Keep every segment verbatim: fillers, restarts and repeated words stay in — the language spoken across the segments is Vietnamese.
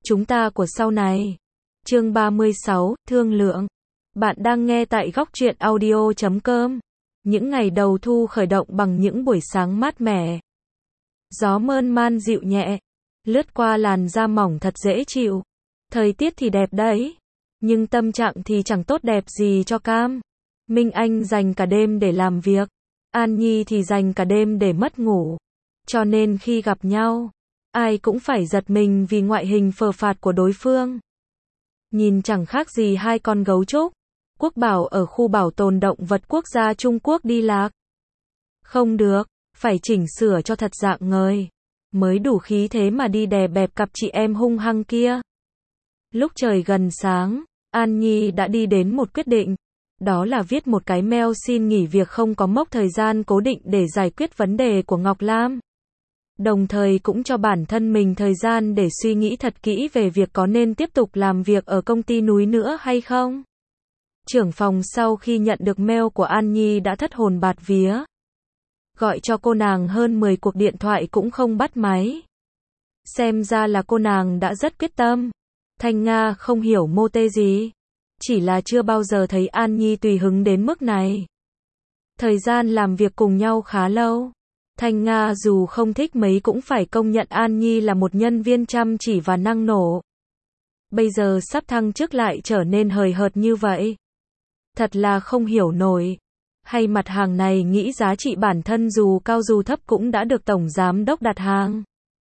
Chúng ta của sau này. Chương ba mươi sáu, thương lượng. Bạn đang nghe tại góc truyện audio chấm com. Những ngày đầu thu khởi động bằng những buổi sáng mát mẻ. Gió mơn man dịu nhẹ, lướt qua làn da mỏng thật dễ chịu. Thời tiết thì đẹp đấy, nhưng tâm trạng thì chẳng tốt đẹp gì cho Cam. Minh Anh dành cả đêm để làm việc, An Nhi thì dành cả đêm để mất ngủ. Cho nên khi gặp nhau, ai cũng phải giật mình vì ngoại hình phờ phạt của đối phương. Nhìn chẳng khác gì hai con gấu trúc. Quốc bảo ở khu bảo tồn động vật quốc gia Trung Quốc đi lạc. Không được, phải chỉnh sửa cho thật dạng ngời, mới đủ khí thế mà đi đè bẹp cặp chị em hung hăng kia. Lúc trời gần sáng, An Nhi đã đi đến một quyết định. Đó là viết một cái mail xin nghỉ việc không có mốc thời gian cố định để giải quyết vấn đề của Ngọc Lam. Đồng thời cũng cho bản thân mình thời gian để suy nghĩ thật kỹ về việc có nên tiếp tục làm việc ở công ty núi nữa hay không. Trưởng phòng sau khi nhận được mail của An Nhi đã thất hồn bạt vía. Gọi cho cô nàng hơn mười cuộc điện thoại cũng không bắt máy. Xem ra là cô nàng đã rất quyết tâm. Thanh Nga không hiểu mô tê gì. Chỉ là chưa bao giờ thấy An Nhi tùy hứng đến mức này. Thời gian làm việc cùng nhau khá lâu. Thanh Nga dù không thích mấy cũng phải công nhận An Nhi là một nhân viên chăm chỉ và năng nổ. Bây giờ sắp thăng chức lại trở nên hời hợt như vậy. Thật là không hiểu nổi. Hay mặt hàng này nghĩ giá trị bản thân dù cao dù thấp cũng đã được tổng giám đốc đặt hàng.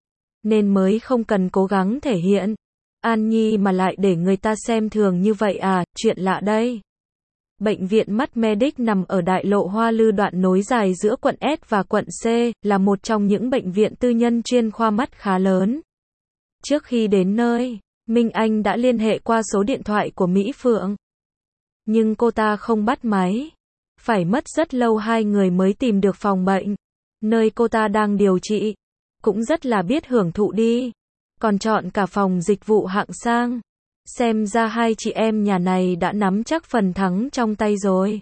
Nên mới không cần cố gắng thể hiện. An Nhi mà lại để người ta xem thường như vậy à, chuyện lạ đây. Bệnh viện mắt Medic nằm ở đại lộ Hoa Lư đoạn nối dài giữa quận S và quận C, là một trong những bệnh viện tư nhân chuyên khoa mắt khá lớn. Trước khi đến nơi, Minh Anh đã liên hệ qua số điện thoại của Mỹ Phượng. Nhưng cô ta không bắt máy. Phải mất rất lâu hai người mới tìm được phòng bệnh, nơi cô ta đang điều trị. Cũng rất là biết hưởng thụ đi. Còn chọn cả phòng dịch vụ hạng sang. Xem ra hai chị em nhà này đã nắm chắc phần thắng trong tay rồi.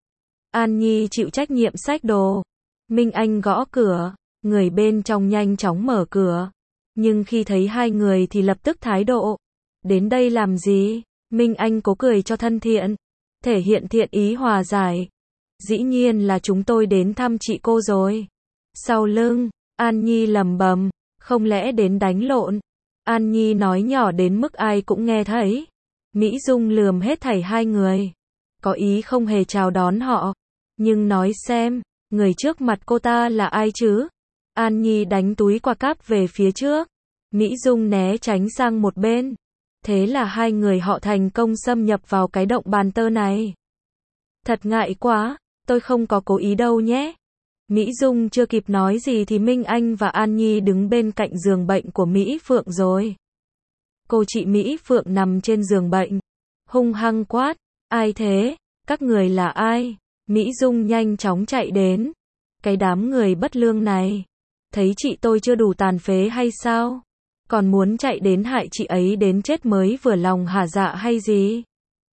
An Nhi chịu trách nhiệm xách đồ. Minh Anh gõ cửa. Người bên trong nhanh chóng mở cửa. Nhưng khi thấy hai người thì lập tức thái độ. Đến đây làm gì? Minh Anh cố cười cho thân thiện. Thể hiện thiện ý hòa giải. Dĩ nhiên là chúng tôi đến thăm chị cô rồi. Sau lưng, An Nhi lầm bầm. Không lẽ đến đánh lộn? An Nhi nói nhỏ đến mức ai cũng nghe thấy. Mỹ Dung lườm hết thảy hai người. Có ý không hề chào đón họ. Nhưng nói xem, người trước mặt cô ta là ai chứ? An Nhi đánh túi quả cáp về phía trước. Mỹ Dung né tránh sang một bên. Thế là hai người họ thành công xâm nhập vào cái động bàn tơ này. Thật ngại quá, tôi không có cố ý đâu nhé. Mỹ Dung chưa kịp nói gì thì Minh Anh và An Nhi đứng bên cạnh giường bệnh của Mỹ Phượng rồi. Cô chị Mỹ Phượng nằm trên giường bệnh. Hung hăng quát. Ai thế? Các người là ai? Mỹ Dung nhanh chóng chạy đến. Cái đám người bất lương này. Thấy chị tôi chưa đủ tàn phế hay sao? Còn muốn chạy đến hại chị ấy đến chết mới vừa lòng hả dạ hay gì?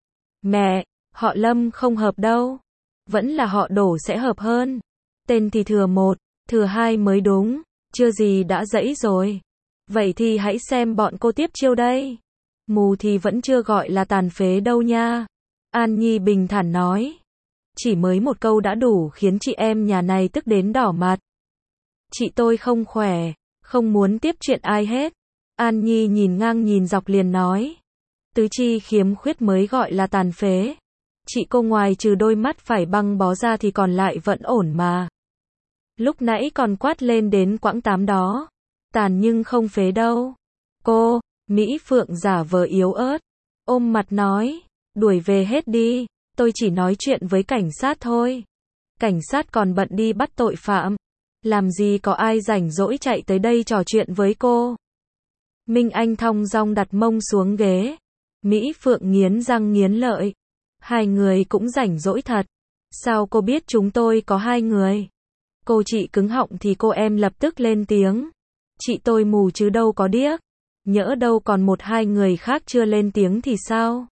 Mẹ, họ Lâm không hợp đâu. Vẫn là họ Đổ sẽ hợp hơn. Tên thì thừa một, thừa hai mới đúng, chưa gì đã dẫy rồi. Vậy thì hãy xem bọn cô tiếp chiêu đây. Mù thì vẫn chưa gọi là tàn phế đâu nha. An Nhi bình thản nói. Chỉ mới một câu đã đủ khiến chị em nhà này tức đến đỏ mặt. Chị tôi không khỏe, không muốn tiếp chuyện ai hết. An Nhi nhìn ngang nhìn dọc liền nói. Tứ chi khiếm khuyết mới gọi là tàn phế. Chị cô ngoài trừ đôi mắt phải băng bó ra thì còn lại vẫn ổn mà. Lúc nãy còn quát lên đến quãng tám đó. Tàn nhưng không phế đâu. Cô, Mỹ Phượng giả vờ yếu ớt. Ôm mặt nói. Đuổi về hết đi. Tôi chỉ nói chuyện với cảnh sát thôi. Cảnh sát còn bận đi bắt tội phạm. Làm gì có ai rảnh rỗi chạy tới đây trò chuyện với cô. Minh Anh thong dong đặt mông xuống ghế. Mỹ Phượng nghiến răng nghiến lợi. Hai người cũng rảnh rỗi thật. Sao cô biết chúng tôi có hai người? Cô chị cứng họng thì cô em lập tức lên tiếng. Chị tôi mù chứ đâu có điếc. Nhỡ đâu còn một hai người khác chưa lên tiếng thì sao?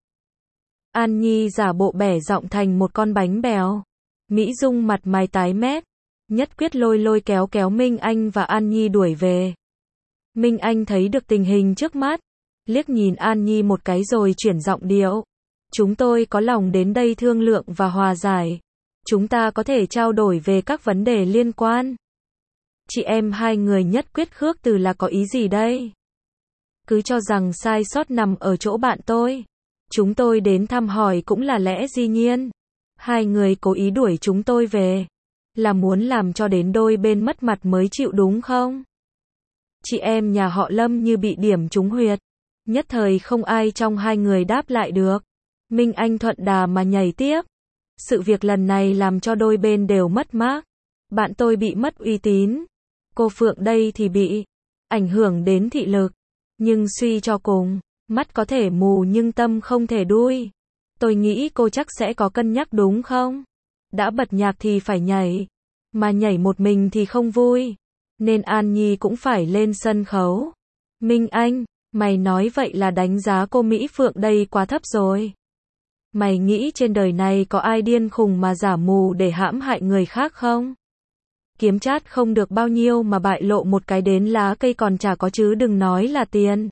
An Nhi giả bộ bẻ giọng thành một con bánh bèo. Mỹ Dung mặt mày tái mét. Nhất quyết lôi lôi kéo kéo Minh Anh và An Nhi đuổi về. Minh Anh thấy được tình hình trước mắt. liếc nhìn An Nhi một cái rồi chuyển giọng điệu. Chúng tôi có lòng đến đây thương lượng và hòa giải. Chúng ta có thể trao đổi về các vấn đề liên quan. Chị em hai người nhất quyết khước từ là có ý gì đây? Cứ cho rằng sai sót nằm ở chỗ bạn tôi. Chúng tôi đến thăm hỏi cũng là lẽ dĩ nhiên. Hai người cố ý đuổi chúng tôi về. Là muốn làm cho đến đôi bên mất mặt mới chịu đúng không? Chị em nhà họ Lâm như bị điểm trúng huyệt. Nhất thời không ai trong hai người đáp lại được. Minh Anh thuận đà mà nhảy tiếp. Sự việc lần này làm cho đôi bên đều mất mát. Bạn tôi bị mất uy tín. Cô Phượng đây thì bị ảnh hưởng đến thị lực. Nhưng suy cho cùng, mắt có thể mù nhưng tâm không thể đuôi. Tôi nghĩ cô chắc sẽ có cân nhắc đúng không? Đã bật nhạc thì phải nhảy. Mà nhảy một mình thì không vui. Nên An Nhi cũng phải lên sân khấu. Minh Anh, mày nói vậy là đánh giá cô Mỹ Phượng đây quá thấp rồi. Mày nghĩ trên đời này có ai điên khùng mà giả mù để hãm hại người khác không? Kiếm chát không được bao nhiêu mà bại lộ một cái đến lá cây còn chả có chứ đừng nói là tiền.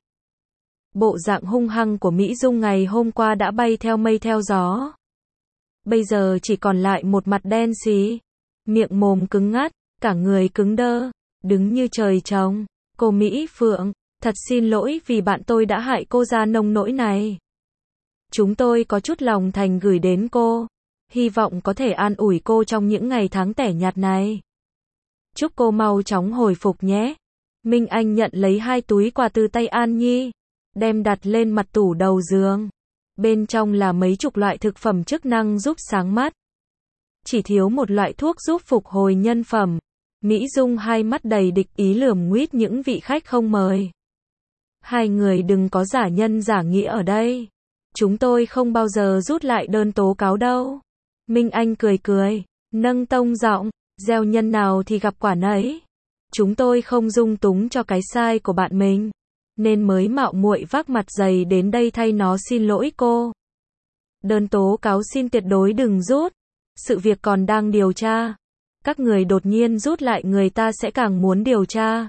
Bộ dạng hung hăng của Mỹ Dung ngày hôm qua đã bay theo mây theo gió. Bây giờ chỉ còn lại một mặt đen xí. Miệng mồm cứng ngắt, cả người cứng đơ, đứng như trời trồng. Cô Mỹ Phượng, thật xin lỗi vì bạn tôi đã hại cô ra nông nỗi này. Chúng tôi có chút lòng thành gửi đến cô. Hy vọng có thể an ủi cô trong những ngày tháng tẻ nhạt này. Chúc cô mau chóng hồi phục nhé. Minh Anh nhận lấy hai túi quà từ tay An Nhi. Đem đặt lên mặt tủ đầu giường. Bên trong là mấy chục loại thực phẩm chức năng giúp sáng mắt. Chỉ thiếu một loại thuốc giúp phục hồi nhân phẩm. Mỹ Dung hai mắt đầy địch ý lườm nguýt những vị khách không mời. Hai người đừng có giả nhân giả nghĩa ở đây. Chúng tôi không bao giờ rút lại đơn tố cáo đâu. Minh Anh cười cười, nâng tông giọng, gieo nhân nào thì gặp quả nấy. Chúng tôi không dung túng cho cái sai của bạn mình. Nên mới mạo muội vác mặt dày đến đây thay nó xin lỗi cô. Đơn tố cáo xin tuyệt đối đừng rút. Sự việc còn đang điều tra. Các người đột nhiên rút lại người ta sẽ càng muốn điều tra.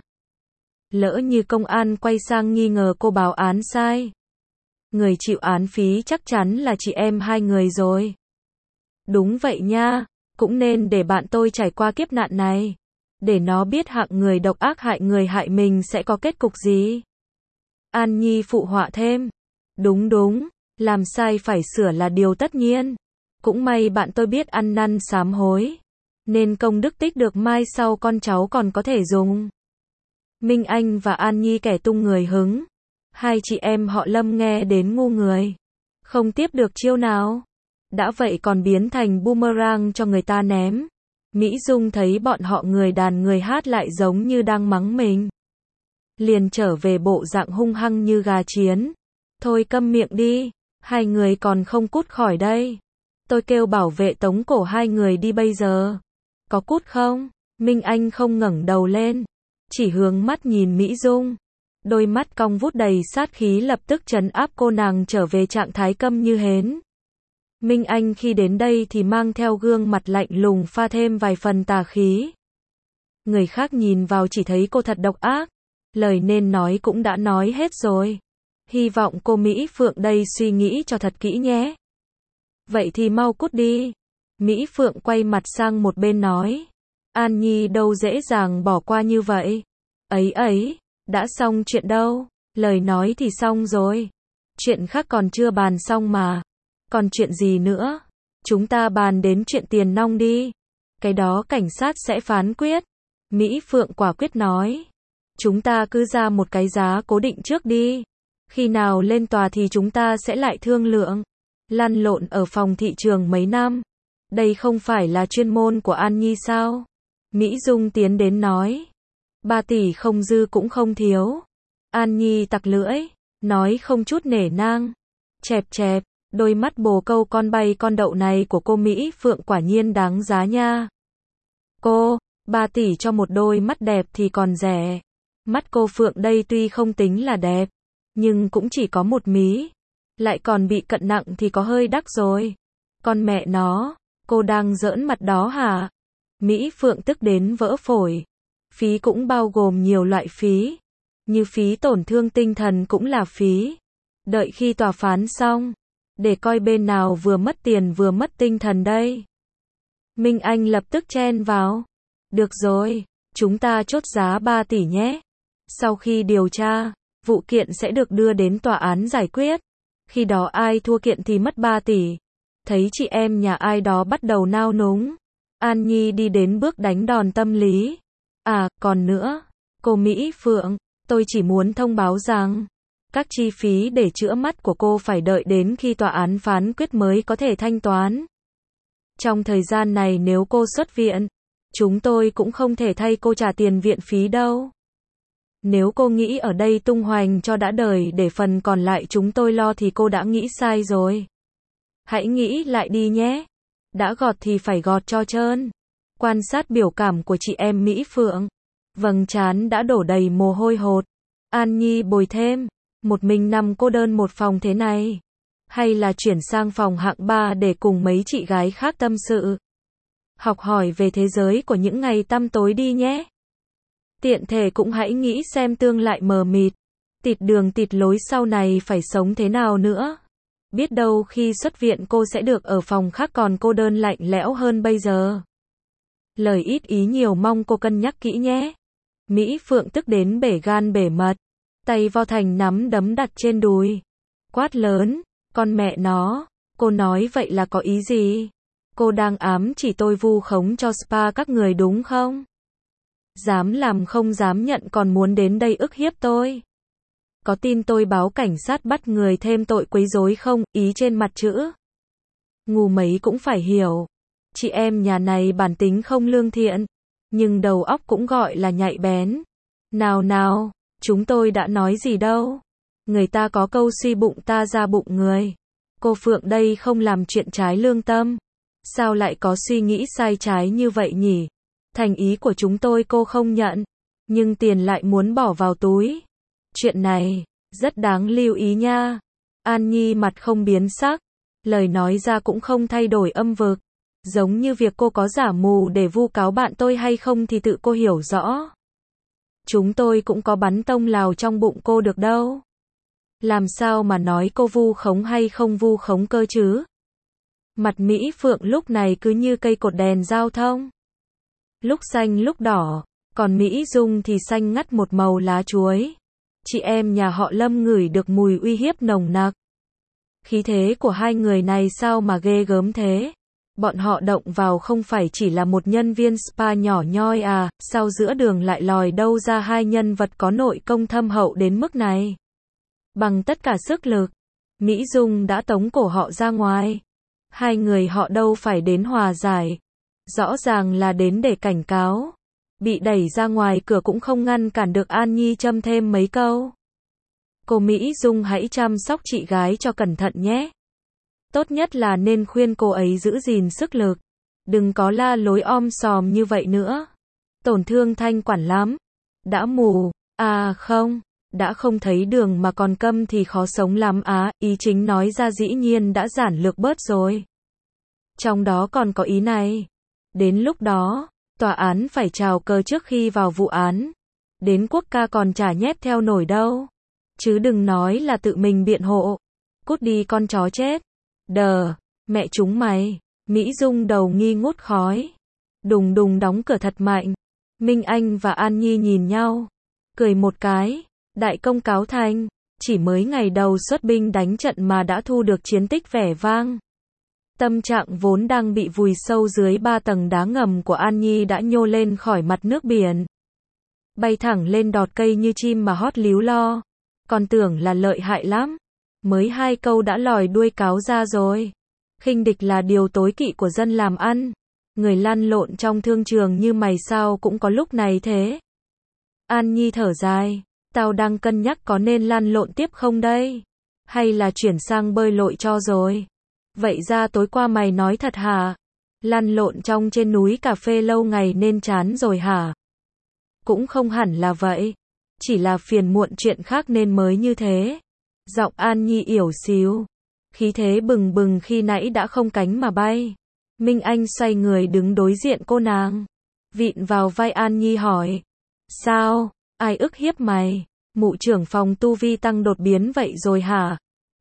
Lỡ như công an quay sang nghi ngờ cô báo án sai. Người chịu án phí chắc chắn là chị em hai người rồi. Đúng vậy nha, cũng nên để bạn tôi trải qua kiếp nạn này. Để nó biết hạng người độc ác hại người hại mình sẽ có kết cục gì. An Nhi phụ họa thêm. Đúng đúng, làm sai phải sửa là điều tất nhiên. Cũng may bạn tôi biết ăn năn sám hối. Nên công đức tích được mai sau con cháu còn có thể dùng. Minh Anh và An Nhi kẻ tung người hứng. Hai chị em họ Lâm nghe đến ngu người. Không tiếp được chiêu nào. Đã vậy còn biến thành boomerang cho người ta ném. Mỹ Dung thấy bọn họ người đàn người hát lại giống như đang mắng mình. Liền trở về bộ dạng hung hăng như gà chiến. Thôi câm miệng đi. Hai người còn không cút khỏi đây. Tôi kêu bảo vệ tống cổ hai người đi bây giờ. Có cút không? Minh Anh không ngẩng đầu lên. Chỉ hướng mắt nhìn Mỹ Dung. Đôi mắt cong vút đầy sát khí lập tức trấn áp cô nàng trở về trạng thái câm như hến. Minh Anh khi đến đây thì mang theo gương mặt lạnh lùng pha thêm vài phần tà khí. Người khác nhìn vào chỉ thấy cô thật độc ác. Lời nên nói cũng đã nói hết rồi. Hy vọng cô Mỹ Phượng đây suy nghĩ cho thật kỹ nhé. Vậy thì mau cút đi. Mỹ Phượng quay mặt sang một bên nói. An Nhi đâu dễ dàng bỏ qua như vậy. Ấy ấy, đã xong chuyện đâu. Lời nói thì xong rồi. Chuyện khác còn chưa bàn xong mà. Còn chuyện gì nữa? Chúng ta bàn đến chuyện tiền nong đi. Cái đó cảnh sát sẽ phán quyết. Mỹ Phượng quả quyết nói. Chúng ta cứ ra một cái giá cố định trước đi. Khi nào lên tòa thì chúng ta sẽ lại thương lượng. Lăn lộn ở phòng thị trường mấy năm. Đây không phải là chuyên môn của An Nhi sao? Mỹ Dung tiến đến nói. Ba tỷ không dư cũng không thiếu. An Nhi tặc lưỡi. Nói không chút nể nang. Chẹp chẹp. Đôi mắt bồ câu con bay con đậu này của cô Mỹ Phượng quả nhiên đáng giá nha. Cô, ba tỷ cho một đôi mắt đẹp thì còn rẻ. Mắt cô Phượng đây tuy không tính là đẹp. Nhưng cũng chỉ có một mí. Lại còn bị cận nặng thì có hơi đắt rồi. Con mẹ nó, cô đang giỡn mặt đó hả? Mỹ Phượng tức đến vỡ phổi. Phí cũng bao gồm nhiều loại phí. Như phí tổn thương tinh thần cũng là phí. Đợi khi tòa phán xong, để coi bên nào vừa mất tiền vừa mất tinh thần đây. Minh Anh lập tức chen vào. Được rồi, chúng ta chốt giá ba tỷ nhé. Sau khi điều tra, vụ kiện sẽ được đưa đến tòa án giải quyết. Khi đó ai thua kiện thì mất ba tỷ. Thấy chị em nhà ai đó bắt đầu nao núng, An Nhi đi đến bước đánh đòn tâm lý. À, còn nữa, cô Mỹ Phượng, tôi chỉ muốn thông báo rằng, các chi phí để chữa mắt của cô phải đợi đến khi tòa án phán quyết mới có thể thanh toán. Trong thời gian này nếu cô xuất viện, chúng tôi cũng không thể thay cô trả tiền viện phí đâu. Nếu cô nghĩ ở đây tung hoành cho đã đời để phần còn lại chúng tôi lo thì cô đã nghĩ sai rồi. Hãy nghĩ lại đi nhé. Đã gọt thì phải gọt cho trơn. Quan sát biểu cảm của chị em Mỹ Phượng. Vầng trán đã đổ đầy mồ hôi hột. An Nhi bồi thêm. Một mình nằm cô đơn một phòng thế này. Hay là chuyển sang phòng hạng ba để cùng mấy chị gái khác tâm sự. Học hỏi về thế giới của những ngày tăm tối đi nhé. Tiện thể cũng hãy nghĩ xem tương lại mờ mịt. Tịt đường tịt lối sau này phải sống thế nào nữa. Biết đâu khi xuất viện cô sẽ được ở phòng khác còn cô đơn lạnh lẽo hơn bây giờ. Lời ít ý nhiều mong cô cân nhắc kỹ nhé. Mỹ Phượng tức đến bể gan bể mật. Tay vo thành nắm đấm đặt trên đùi. Quát lớn, con mẹ nó, cô nói vậy là có ý gì? Cô đang ám chỉ tôi vu khống cho spa các người đúng không? Dám làm không dám nhận còn muốn đến đây ức hiếp tôi. Có tin tôi báo cảnh sát bắt người thêm tội quấy rối không? Ý trên mặt chữ. Ngu mấy cũng phải hiểu. Chị em nhà này bản tính không lương thiện. Nhưng đầu óc cũng gọi là nhạy bén. Nào nào, chúng tôi đã nói gì đâu. Người ta có câu suy bụng ta ra bụng người. Cô Phượng đây không làm chuyện trái lương tâm. Sao lại có suy nghĩ sai trái như vậy nhỉ? Thành ý của chúng tôi cô không nhận. Nhưng tiền lại muốn bỏ vào túi. Chuyện này, rất đáng lưu ý nha. An Nhi mặt không biến sắc. Lời nói ra cũng không thay đổi âm vực. Giống như việc cô có giả mù để vu cáo bạn tôi hay không thì tự cô hiểu rõ. Chúng tôi cũng có bắn tông lào trong bụng cô được đâu. Làm sao mà nói cô vu khống hay không vu khống cơ chứ? Mặt Mỹ Phượng lúc này cứ như cây cột đèn giao thông. Lúc xanh lúc đỏ, còn Mỹ Dung thì xanh ngắt một màu lá chuối. Chị em nhà họ Lâm ngửi được mùi uy hiếp nồng nặc. Khí thế của hai người này sao mà ghê gớm thế? Bọn họ động vào không phải chỉ là một nhân viên spa nhỏ nhoi à, sao giữa đường lại lòi đâu ra hai nhân vật có nội công thâm hậu đến mức này? Bằng tất cả sức lực, Mỹ Dung đã tống cổ họ ra ngoài. Hai người họ đâu phải đến hòa giải. Rõ ràng là đến để cảnh cáo. Bị đẩy ra ngoài cửa cũng không ngăn cản được An Nhi châm thêm mấy câu. Cô Mỹ Dung hãy chăm sóc chị gái cho cẩn thận nhé. Tốt nhất là nên khuyên cô ấy giữ gìn sức lực. Đừng có la lối om sòm như vậy nữa. Tổn thương thanh quản lắm. Đã mù, à không, đã không thấy đường mà còn câm thì khó sống lắm á. Ý chính nói ra dĩ nhiên đã giản lược bớt rồi. Trong đó còn có ý này. Đến lúc đó, tòa án phải chào cờ trước khi vào vụ án. Đến quốc ca còn chả nhét theo nổi đâu. Chứ đừng nói là tự mình biện hộ. Cút đi con chó chết. Đờ, mẹ chúng mày. Mỹ Dung đầu nghi ngút khói. Đùng đùng đóng cửa thật mạnh. Minh Anh và An Nhi nhìn nhau. Cười một cái. Đại công cáo thành. Chỉ mới ngày đầu xuất binh đánh trận mà đã thu được chiến tích vẻ vang. Tâm trạng vốn đang bị vùi sâu dưới ba tầng đá ngầm của An Nhi đã nhô lên khỏi mặt nước biển. Bay thẳng lên đọt cây như chim mà hót líu lo. Còn tưởng là lợi hại lắm. Mới hai câu đã lòi đuôi cáo ra rồi. Khinh địch là điều tối kỵ của dân làm ăn. Người lăn lộn trong thương trường như mày sao cũng có lúc này thế. An Nhi thở dài. Tao đang cân nhắc có nên lăn lộn tiếp không đây? Hay là chuyển sang bơi lội cho rồi? Vậy ra tối qua mày nói thật hả? Lăn lộn trong trên núi cà phê lâu ngày nên chán rồi hả? Cũng không hẳn là vậy. Chỉ là phiền muộn chuyện khác nên mới như thế. Giọng An Nhi yểu xíu. Khí thế bừng bừng khi nãy đã không cánh mà bay. Minh Anh xoay người đứng đối diện cô nàng. Vịn vào vai An Nhi hỏi. Sao? Ai ức hiếp mày? Mụ trưởng phòng tu vi tăng đột biến vậy rồi hả?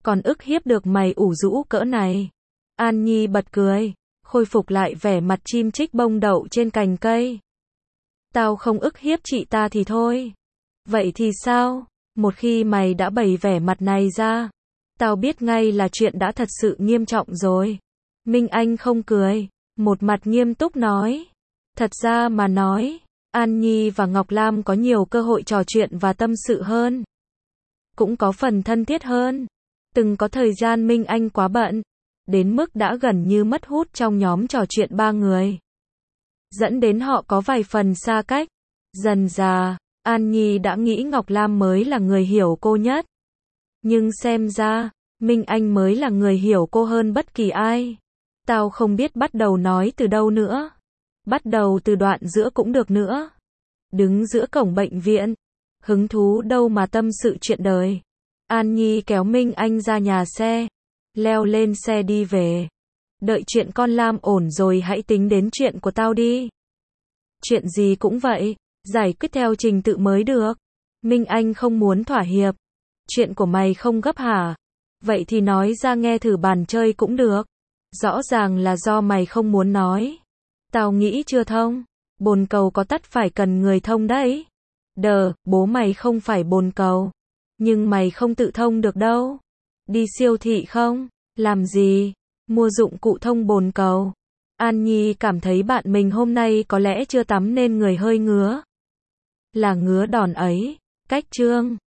Còn ức hiếp được mày ủ rũ cỡ này. An Nhi bật cười, khôi phục lại vẻ mặt chim chích bông đậu trên cành cây. Tao không ức hiếp chị ta thì thôi. Vậy thì sao? Một khi mày đã bày vẻ mặt này ra, tao biết ngay là chuyện đã thật sự nghiêm trọng rồi. Minh Anh không cười, một mặt nghiêm túc nói. Thật ra mà nói, An Nhi và Ngọc Lam có nhiều cơ hội trò chuyện và tâm sự hơn. Cũng có phần thân thiết hơn. Từng có thời gian Minh Anh quá bận, đến mức đã gần như mất hút trong nhóm trò chuyện ba người. Dẫn đến họ có vài phần xa cách. Dần dà, An Nhi đã nghĩ Ngọc Lam mới là người hiểu cô nhất. Nhưng xem ra, Minh Anh mới là người hiểu cô hơn bất kỳ ai. Tao không biết bắt đầu nói từ đâu nữa. Bắt đầu từ đoạn giữa cũng được nữa. Đứng giữa cổng bệnh viện. Hứng thú đâu mà tâm sự chuyện đời. An Nhi kéo Minh Anh ra nhà xe. Leo lên xe đi về. Đợi chuyện con Lam ổn rồi hãy tính đến chuyện của tao đi. Chuyện gì cũng vậy, giải quyết theo trình tự mới được. Minh Anh không muốn thỏa hiệp. Chuyện của mày không gấp hả? Vậy thì nói ra nghe thử bàn chơi cũng được. Rõ ràng là do mày không muốn nói. Tao nghĩ chưa thông. Bồn cầu có tắt phải cần người thông đấy. Đờ, bố mày không phải bồn cầu. Nhưng mày không tự thông được đâu. Đi siêu thị không? Làm gì? Mua dụng cụ thông bồn cầu. An Nhi cảm thấy bạn mình hôm nay có lẽ chưa tắm nên người hơi ngứa. Là ngứa đòn ấy. Cách trương.